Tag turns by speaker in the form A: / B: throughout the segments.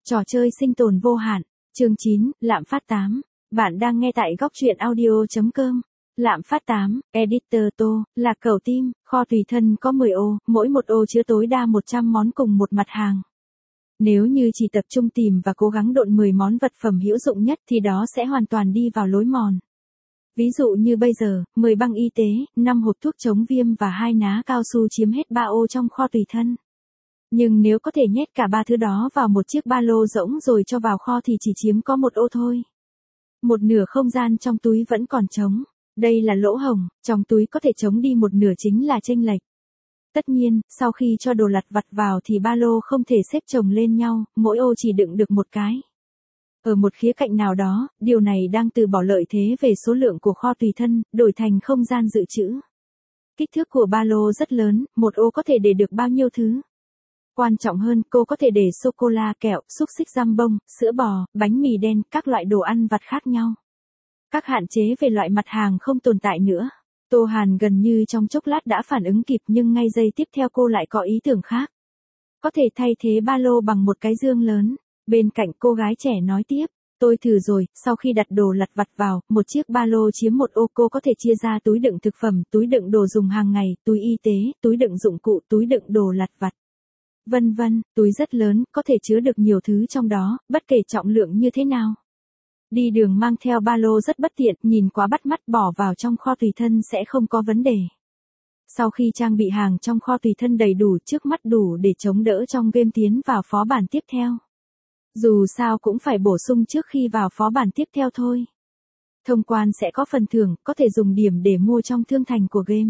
A: Trò chơi sinh tồn vô hạn. Chương 9, Lạm phát 8. Bạn đang nghe tại góc truyện audio.com. Lạm phát 8, Editor Tô, là cầu tim, kho tùy thân có 10 ô, mỗi một ô chứa tối đa 100 món cùng một mặt hàng. Nếu như chỉ tập trung tìm và cố gắng độn 10 món vật phẩm hữu dụng nhất thì đó sẽ hoàn toàn đi vào lối mòn. Ví dụ như bây giờ, 10 băng y tế, 5 hộp thuốc chống viêm và 2 ná cao su chiếm hết 3 ô trong kho tùy thân. Nhưng nếu có thể nhét cả ba thứ đó vào một chiếc ba lô rỗng rồi cho vào kho thì chỉ chiếm có 1 ô thôi. Một nửa không gian trong túi vẫn còn trống. Đây là lỗ hổng, trong túi có thể trống đi một nửa chính là chênh lệch. Tất nhiên, sau khi cho đồ lặt vặt vào thì ba lô không thể xếp chồng lên nhau, mỗi ô chỉ đựng được một cái. Ở một khía cạnh nào đó, điều này đang từ bỏ lợi thế về số lượng của kho tùy thân, đổi thành không gian dự trữ. Kích thước của ba lô rất lớn, một ô có thể để được bao nhiêu thứ. Quan trọng hơn, cô có thể để sô-cô-la, kẹo, xúc xích giam bông, sữa bò, bánh mì đen, các loại đồ ăn vặt khác nhau. Các hạn chế về loại mặt hàng không tồn tại nữa. Tô Hàn gần như trong chốc lát đã phản ứng kịp nhưng ngay giây tiếp theo cô lại có ý tưởng khác. Có thể thay thế ba lô bằng một cái dương lớn. Bên cạnh cô gái trẻ nói tiếp, tôi thử rồi, sau khi đặt đồ lặt vặt vào, một chiếc ba lô chiếm một ô cô có thể chia ra túi đựng thực phẩm, túi đựng đồ dùng hàng ngày, túi y tế, túi đựng dụng cụ, túi đựng đồ lặt vặt. Vân vân, túi rất lớn, có thể chứa được nhiều thứ trong đó, bất kể trọng lượng như thế nào. Đi đường mang theo ba lô rất bất tiện, nhìn quá bắt mắt, bỏ vào trong kho tùy thân sẽ không có vấn đề. Sau khi trang bị hàng trong kho tùy thân đầy đủ, trước mắt đủ để chống đỡ trong game tiến vào phó bản tiếp theo. Dù sao cũng phải bổ sung trước khi vào phó bản tiếp theo thôi. Thông quan sẽ có phần thưởng, có thể dùng điểm để mua trong thương thành của game.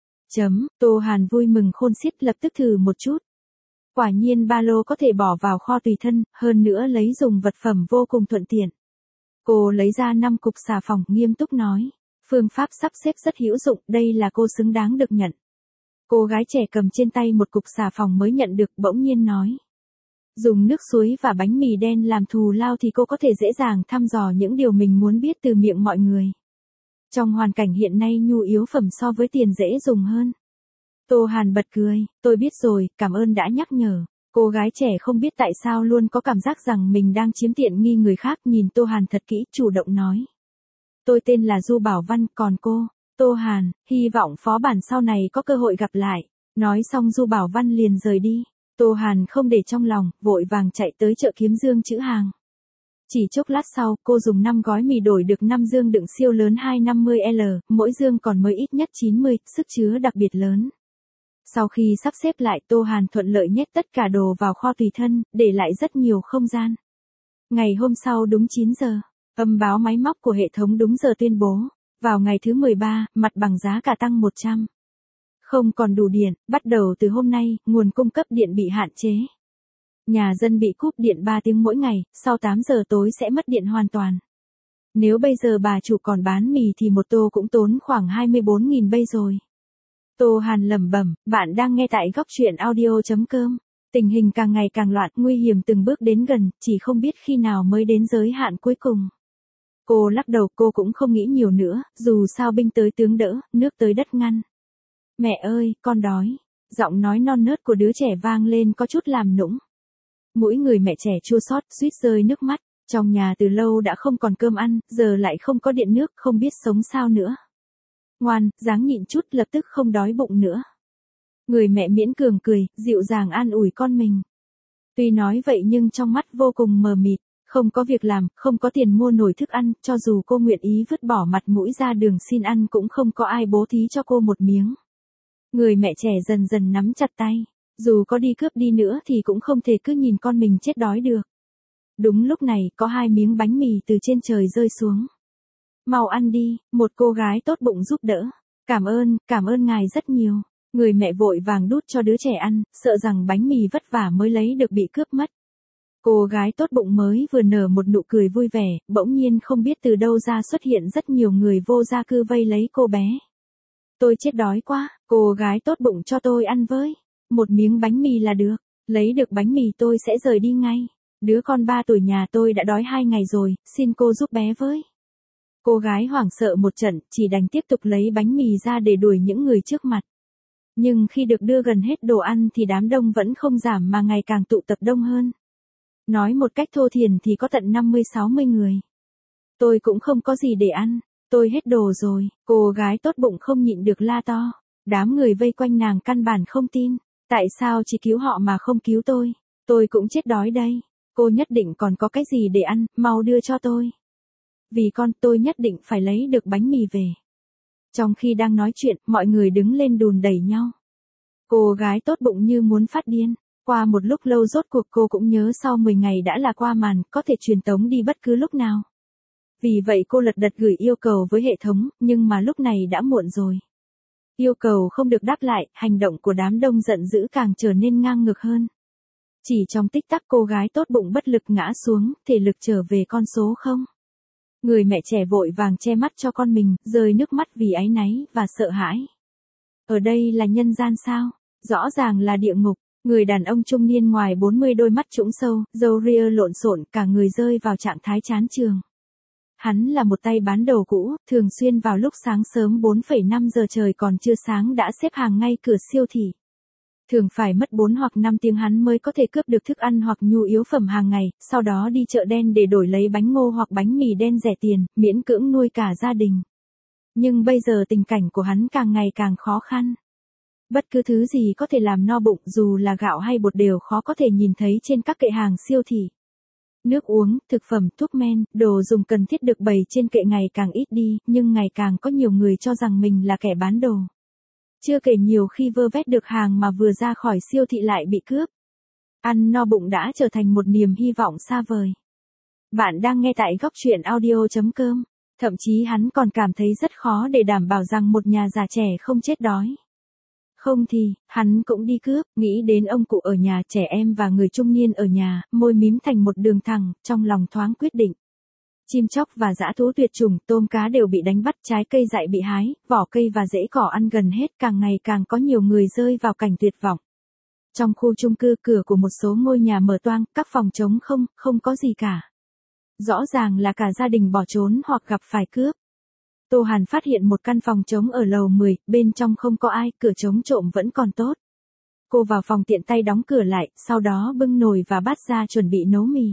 A: Tô Hàn vui mừng khôn xiết, lập tức thử một chút. Quả nhiên ba lô có thể bỏ vào kho tùy thân, hơn nữa lấy dùng vật phẩm vô cùng thuận tiện. Cô lấy ra 5 cục xà phòng, nghiêm túc nói. Phương pháp sắp xếp rất hữu dụng, đây là cô xứng đáng được nhận. Cô gái trẻ cầm trên tay một cục xà phòng mới nhận được, bỗng nhiên nói. Dùng nước suối và bánh mì đen làm thù lao thì cô có thể dễ dàng thăm dò những điều mình muốn biết từ miệng mọi người. Trong hoàn cảnh hiện nay nhu yếu phẩm so với tiền dễ dùng hơn. Tô Hàn bật cười, tôi biết rồi, cảm ơn đã nhắc nhở. Cô gái trẻ không biết tại sao luôn có cảm giác rằng mình đang chiếm tiện nghi người khác, nhìn Tô Hàn thật kỹ, chủ động nói. Tôi tên là Du Bảo Văn, còn cô? Tô Hàn, hy vọng phó bản sau này có cơ hội gặp lại. Nói xong Du Bảo Văn liền rời đi. Tô Hàn không để trong lòng, vội vàng chạy tới chợ Kiếm Dương trữ hàng. Chỉ chốc lát sau, cô dùng 5 gói mì đổi được 5 dương đựng siêu lớn 250L, mỗi dương còn mới ít nhất 90, sức chứa đặc biệt lớn. Sau khi sắp xếp lại, Tô Hàn thuận lợi nhét tất cả đồ vào kho tùy thân, để lại rất nhiều không gian. Ngày hôm sau đúng 9 giờ, âm báo máy móc của hệ thống đúng giờ tuyên bố. Vào ngày thứ 13, mặt bằng giá cả tăng 100. Không còn đủ điện, bắt đầu từ hôm nay, nguồn cung cấp điện bị hạn chế. Nhà dân bị cúp điện 3 tiếng mỗi ngày, sau 8 giờ tối sẽ mất điện hoàn toàn. Nếu bây giờ bà chủ còn bán mì thì một tô cũng tốn khoảng 24.000 bây rồi. Tô Hàn lẩm bẩm, bạn đang nghe tại góc truyện audio.com. Tình hình càng ngày càng loạn, nguy hiểm từng bước đến gần, chỉ không biết khi nào mới đến giới hạn cuối cùng. Cô lắc đầu, cô cũng không nghĩ nhiều nữa, dù sao binh tới tướng đỡ, nước tới đất ngăn. Mẹ ơi, con đói. Giọng nói non nớt của đứa trẻ vang lên có chút làm nũng. Mũi người mẹ trẻ chua xót, suýt rơi nước mắt. Trong nhà từ lâu đã không còn cơm ăn, giờ lại không có điện nước, không biết sống sao nữa. Ngoan, ráng nhịn chút, lập tức không đói bụng nữa. Người mẹ miễn cường cười, dịu dàng an ủi con mình. Tuy nói vậy nhưng trong mắt vô cùng mờ mịt, không có việc làm, không có tiền mua nổi thức ăn, cho dù cô nguyện ý vứt bỏ mặt mũi ra đường xin ăn cũng không có ai bố thí cho cô một miếng. Người mẹ trẻ dần dần nắm chặt tay, dù có đi cướp đi nữa thì cũng không thể cứ nhìn con mình chết đói được. Đúng lúc này, có 2 miếng bánh mì từ trên trời rơi xuống. Mau ăn đi, một cô gái tốt bụng giúp đỡ. Cảm ơn ngài rất nhiều. Người mẹ vội vàng đút cho đứa trẻ ăn, sợ rằng bánh mì vất vả mới lấy được bị cướp mất. Cô gái tốt bụng mới vừa nở một nụ cười vui vẻ, bỗng nhiên không biết từ đâu ra xuất hiện rất nhiều người vô gia cư vây lấy cô bé. Tôi chết đói quá, cô gái tốt bụng cho tôi ăn với. Một miếng bánh mì là được, lấy được bánh mì tôi sẽ rời đi ngay. Đứa con 3 tuổi nhà tôi đã đói 2 ngày rồi, xin cô giúp bé với. Cô gái hoảng sợ một trận, chỉ đành tiếp tục lấy bánh mì ra để đuổi những người trước mặt. Nhưng khi được đưa gần hết đồ ăn thì đám đông vẫn không giảm mà ngày càng tụ tập đông hơn. Nói một cách thô thiển thì có tận 50-60 người. Tôi cũng không có gì để ăn, tôi hết đồ rồi, cô gái tốt bụng không nhịn được la to. Đám người vây quanh nàng căn bản không tin, tại sao chỉ cứu họ mà không cứu tôi cũng chết đói đây, cô nhất định còn có cái gì để ăn, mau đưa cho tôi. Vì con tôi nhất định phải lấy được bánh mì về. Trong khi đang nói chuyện, mọi người đứng lên đùn đẩy nhau. Cô gái tốt bụng như muốn phát điên. Qua một lúc lâu rốt cuộc cô cũng nhớ sau 10 ngày đã là qua màn, có thể truyền tống đi bất cứ lúc nào. Vì vậy cô lật đật gửi yêu cầu với hệ thống, nhưng mà lúc này đã muộn rồi. Yêu cầu không được đáp lại, hành động của đám đông giận dữ càng trở nên ngang ngược hơn. Chỉ trong tích tắc cô gái tốt bụng bất lực ngã xuống, thể lực trở về con số 0. Người mẹ trẻ vội vàng che mắt cho con mình, rơi nước mắt vì áy náy và sợ hãi. Ở đây là nhân gian sao? Rõ ràng là địa ngục. Người đàn ông trung niên ngoài 40 đôi mắt trũng sâu, râu ria lộn xộn, cả người rơi vào trạng thái chán chường. Hắn là một tay bán đồ cũ, thường xuyên vào lúc sáng sớm 4,5 giờ trời còn chưa sáng đã xếp hàng ngay cửa siêu thị. Thường phải mất 4 hoặc 5 tiếng hắn mới có thể cướp được thức ăn hoặc nhu yếu phẩm hàng ngày, sau đó đi chợ đen để đổi lấy bánh ngô hoặc bánh mì đen rẻ tiền, miễn cưỡng nuôi cả gia đình. Nhưng bây giờ tình cảnh của hắn càng ngày càng khó khăn. Bất cứ thứ gì có thể làm no bụng dù là gạo hay bột đều khó có thể nhìn thấy trên các kệ hàng siêu thị. Nước uống, thực phẩm, thuốc men, đồ dùng cần thiết được bày trên kệ ngày càng ít đi, nhưng ngày càng có nhiều người cho rằng mình là kẻ bán đồ. Chưa kể nhiều khi vơ vét được hàng mà vừa ra khỏi siêu thị lại bị cướp. Ăn no bụng đã trở thành một niềm hy vọng xa vời. Bạn đang nghe tại góc truyện audio.com. Thậm chí hắn còn cảm thấy rất khó để đảm bảo rằng một nhà già trẻ không chết đói. Không thì, hắn cũng đi cướp, nghĩ đến ông cụ ở nhà, trẻ em và người trung niên ở nhà, môi mím thành một đường thẳng, trong lòng thoáng quyết định. Chim chóc và dã thú tuyệt chủng, tôm cá đều bị đánh bắt, trái cây dại bị hái, vỏ cây và rễ cỏ ăn gần hết, càng ngày càng có nhiều người rơi vào cảnh tuyệt vọng. Trong khu chung cư, cửa của một số ngôi nhà mở toang, các phòng trống không có gì cả. Rõ ràng là cả gia đình bỏ trốn hoặc gặp phải cướp. Tô Hàn phát hiện một căn phòng trống ở lầu 10, bên trong không có ai, cửa trống trộm vẫn còn tốt. Cô vào phòng tiện tay đóng cửa lại, sau đó bưng nồi và bát ra chuẩn bị nấu mì.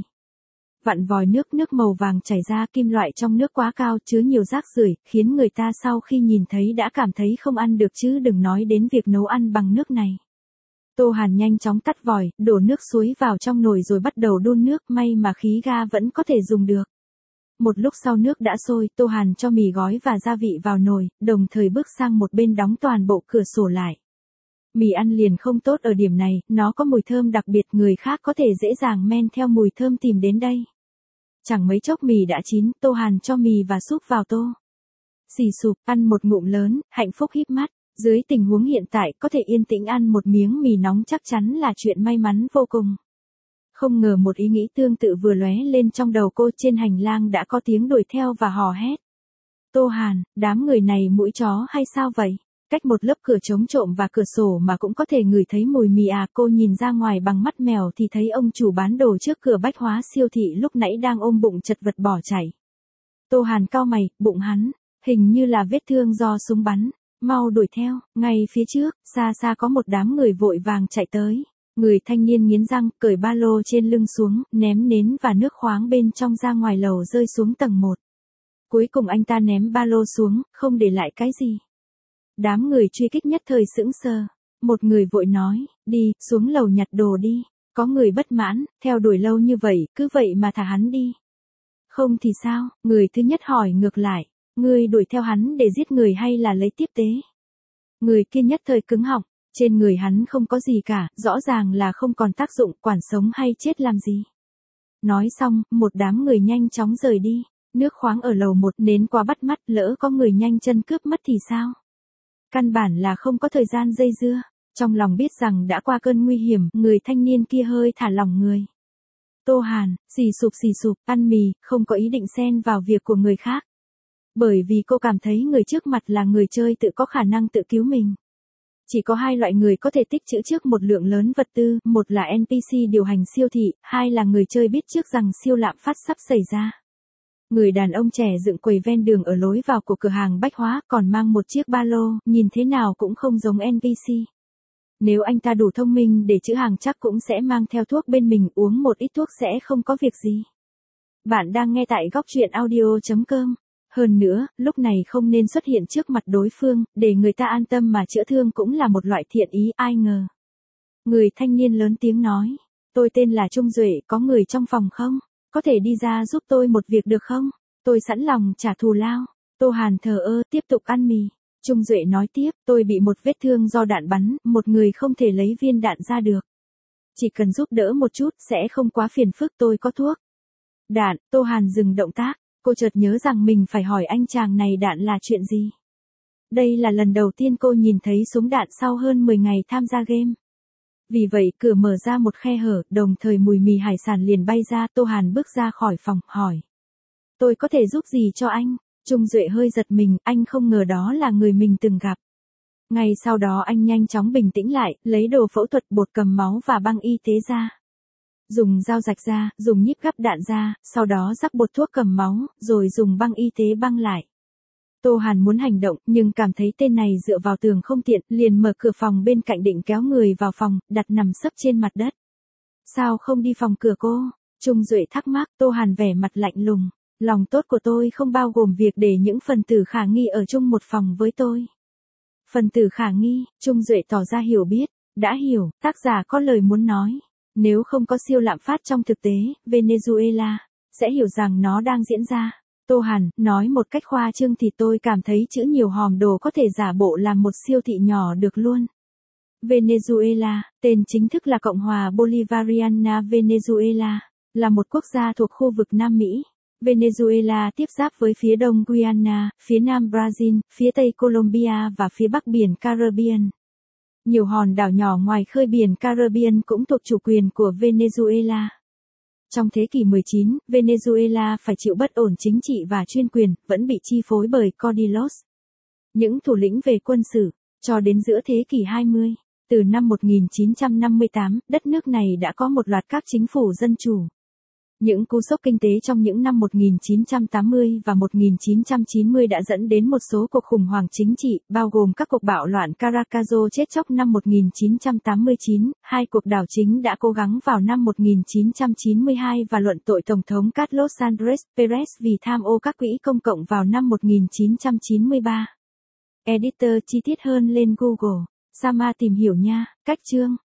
A: Vặn vòi nước màu vàng chảy ra, kim loại trong nước quá cao, chứa nhiều rác rưởi, khiến người ta sau khi nhìn thấy đã cảm thấy không ăn được chứ đừng nói đến việc nấu ăn bằng nước này. Tô Hàn nhanh chóng tắt vòi, đổ nước suối vào trong nồi rồi bắt đầu đun nước, may mà khí ga vẫn có thể dùng được. Một lúc sau nước đã sôi, Tô Hàn cho mì gói và gia vị vào nồi, đồng thời bước sang một bên đóng toàn bộ cửa sổ lại. Mì ăn liền không tốt ở điểm này, nó có mùi thơm đặc biệt, người khác có thể dễ dàng men theo mùi thơm tìm đến đây. Chẳng mấy chốc mì đã chín, Tô Hàn cho mì và súp vào tô. Xì sụp, ăn một ngụm lớn, hạnh phúc híp mắt. Dưới tình huống hiện tại, có thể yên tĩnh ăn một miếng mì nóng chắc chắn là chuyện may mắn vô cùng. Không ngờ một ý nghĩ tương tự vừa lóe lên trong đầu cô, trên hành lang đã có tiếng đuổi theo và hò hét. Tô Hàn, đám người này mũi chó hay sao vậy? Cách một lớp cửa chống trộm và cửa sổ mà cũng có thể ngửi thấy mùi mì à, cô nhìn ra ngoài bằng mắt mèo thì thấy ông chủ bán đồ trước cửa bách hóa siêu thị lúc nãy đang ôm bụng chật vật bỏ chạy. Tô Hàn cau mày, bụng hắn, hình như là vết thương do súng bắn, mau đuổi theo, ngay phía trước, xa xa có một đám người vội vàng chạy tới. Người thanh niên nghiến răng, cởi ba lô trên lưng xuống, ném nến và nước khoáng bên trong ra ngoài lầu rơi xuống tầng 1. Cuối cùng anh ta ném ba lô xuống, không để lại cái gì. Đám người truy kích nhất thời sững sờ. Một người vội nói, đi, xuống lầu nhặt đồ đi. Có người bất mãn, theo đuổi lâu như vậy, cứ vậy mà thả hắn đi. Không thì sao, người thứ nhất hỏi ngược lại, ngươi đuổi theo hắn để giết người hay là lấy tiếp tế? Người kia nhất thời cứng họng. Trên người hắn không có gì cả, rõ ràng là không còn tác dụng, quản sống hay chết làm gì. Nói xong, một đám người nhanh chóng rời đi. Nước khoáng ở lầu 1 nến quá bắt mắt, lỡ có người nhanh chân cướp mất thì sao? Căn bản là không có thời gian dây dưa. Trong lòng biết rằng đã qua cơn nguy hiểm, người thanh niên kia hơi thả lỏng người. Tô Hàn, xì sụp, ăn mì, không có ý định xen vào việc của người khác. Bởi vì cô cảm thấy người trước mặt là người chơi tự có khả năng tự cứu mình. Chỉ có hai loại người có thể tích trữ trước một lượng lớn vật tư, một là NPC điều hành siêu thị, hai là người chơi biết trước rằng siêu lạm phát sắp xảy ra. Người đàn ông trẻ dựng quầy ven đường ở lối vào của cửa hàng bách hóa, còn mang một chiếc ba lô, nhìn thế nào cũng không giống NPC. Nếu anh ta đủ thông minh để trữ hàng chắc cũng sẽ mang theo thuốc bên mình, uống một ít thuốc sẽ không có việc gì. Bạn đang nghe tại góc truyện audio.com. Hơn nữa, lúc này không nên xuất hiện trước mặt đối phương, để người ta an tâm mà chữa thương cũng là một loại thiện ý, ai ngờ. Người thanh niên lớn tiếng nói, tôi tên là Trung Duệ, có người trong phòng không? Có thể đi ra giúp tôi một việc được không? Tôi sẵn lòng trả thù lao. Tô Hàn thờ ơ tiếp tục ăn mì. Trung Duệ nói tiếp, tôi bị một vết thương do đạn bắn, một người không thể lấy viên đạn ra được. Chỉ cần giúp đỡ một chút sẽ không quá phiền phức, tôi có thuốc. Đạn, Tô Hàn dừng động tác, cô chợt nhớ rằng mình phải hỏi anh chàng này đạn là chuyện gì. Đây là lần đầu tiên cô nhìn thấy súng đạn sau hơn 10 ngày tham gia game. Vì vậy cửa mở ra một khe hở, đồng thời mùi mì hải sản liền bay ra. Tô Hàn bước ra khỏi phòng, hỏi. Tôi có thể giúp gì cho anh? Trung Duệ hơi giật mình, anh không ngờ đó là người mình từng gặp. Ngay sau đó anh nhanh chóng bình tĩnh lại, lấy đồ phẫu thuật, bột cầm máu và băng y tế ra. Dùng dao rạch ra, dùng nhíp gắp đạn ra, sau đó rắc bột thuốc cầm máu, rồi dùng băng y tế băng lại. Tô Hàn muốn hành động, nhưng cảm thấy tên này dựa vào tường không tiện, liền mở cửa phòng bên cạnh định kéo người vào phòng, đặt nằm sấp trên mặt đất. Sao không đi phòng cửa cô? Trung Duệ thắc mắc. Tô Hàn vẻ mặt lạnh lùng. Lòng tốt của tôi không bao gồm việc để những phần tử khả nghi ở chung một phòng với tôi. Phần tử khả nghi, Trung Duệ tỏ ra hiểu biết. Đã hiểu, tác giả có lời muốn nói. Nếu không có siêu lạm phát trong thực tế, Venezuela sẽ hiểu rằng nó đang diễn ra. Tô Hàn nói một cách khoa trương thì tôi cảm thấy chữ nhiều hòm đồ có thể giả bộ làm một siêu thị nhỏ được luôn. Venezuela, tên chính thức là Cộng hòa Bolivariana Venezuela, là một quốc gia thuộc khu vực Nam Mỹ. Venezuela tiếp giáp với phía đông Guyana, phía nam Brazil, phía tây Colombia và phía bắc biển Caribbean. Nhiều hòn đảo nhỏ ngoài khơi biển Caribbean cũng thuộc chủ quyền của Venezuela. Trong thế kỷ 19, Venezuela phải chịu bất ổn chính trị và chuyên quyền, vẫn bị chi phối bởi Caudillos, những thủ lĩnh về quân sự. Cho đến giữa thế kỷ 20, từ năm 1958, đất nước này đã có một loạt các chính phủ dân chủ. Những cú sốc kinh tế trong những năm 1980 và 1990 đã dẫn đến một số cuộc khủng hoảng chính trị, bao gồm các cuộc bạo loạn Caracazo chết chóc năm 1989, hai cuộc đảo chính đã cố gắng vào năm 1992 và luận tội Tổng thống Carlos Andrés Pérez vì tham ô các quỹ công cộng vào năm 1993. Editor chi tiết hơn lên Google. Sama tìm hiểu nha. Cách chương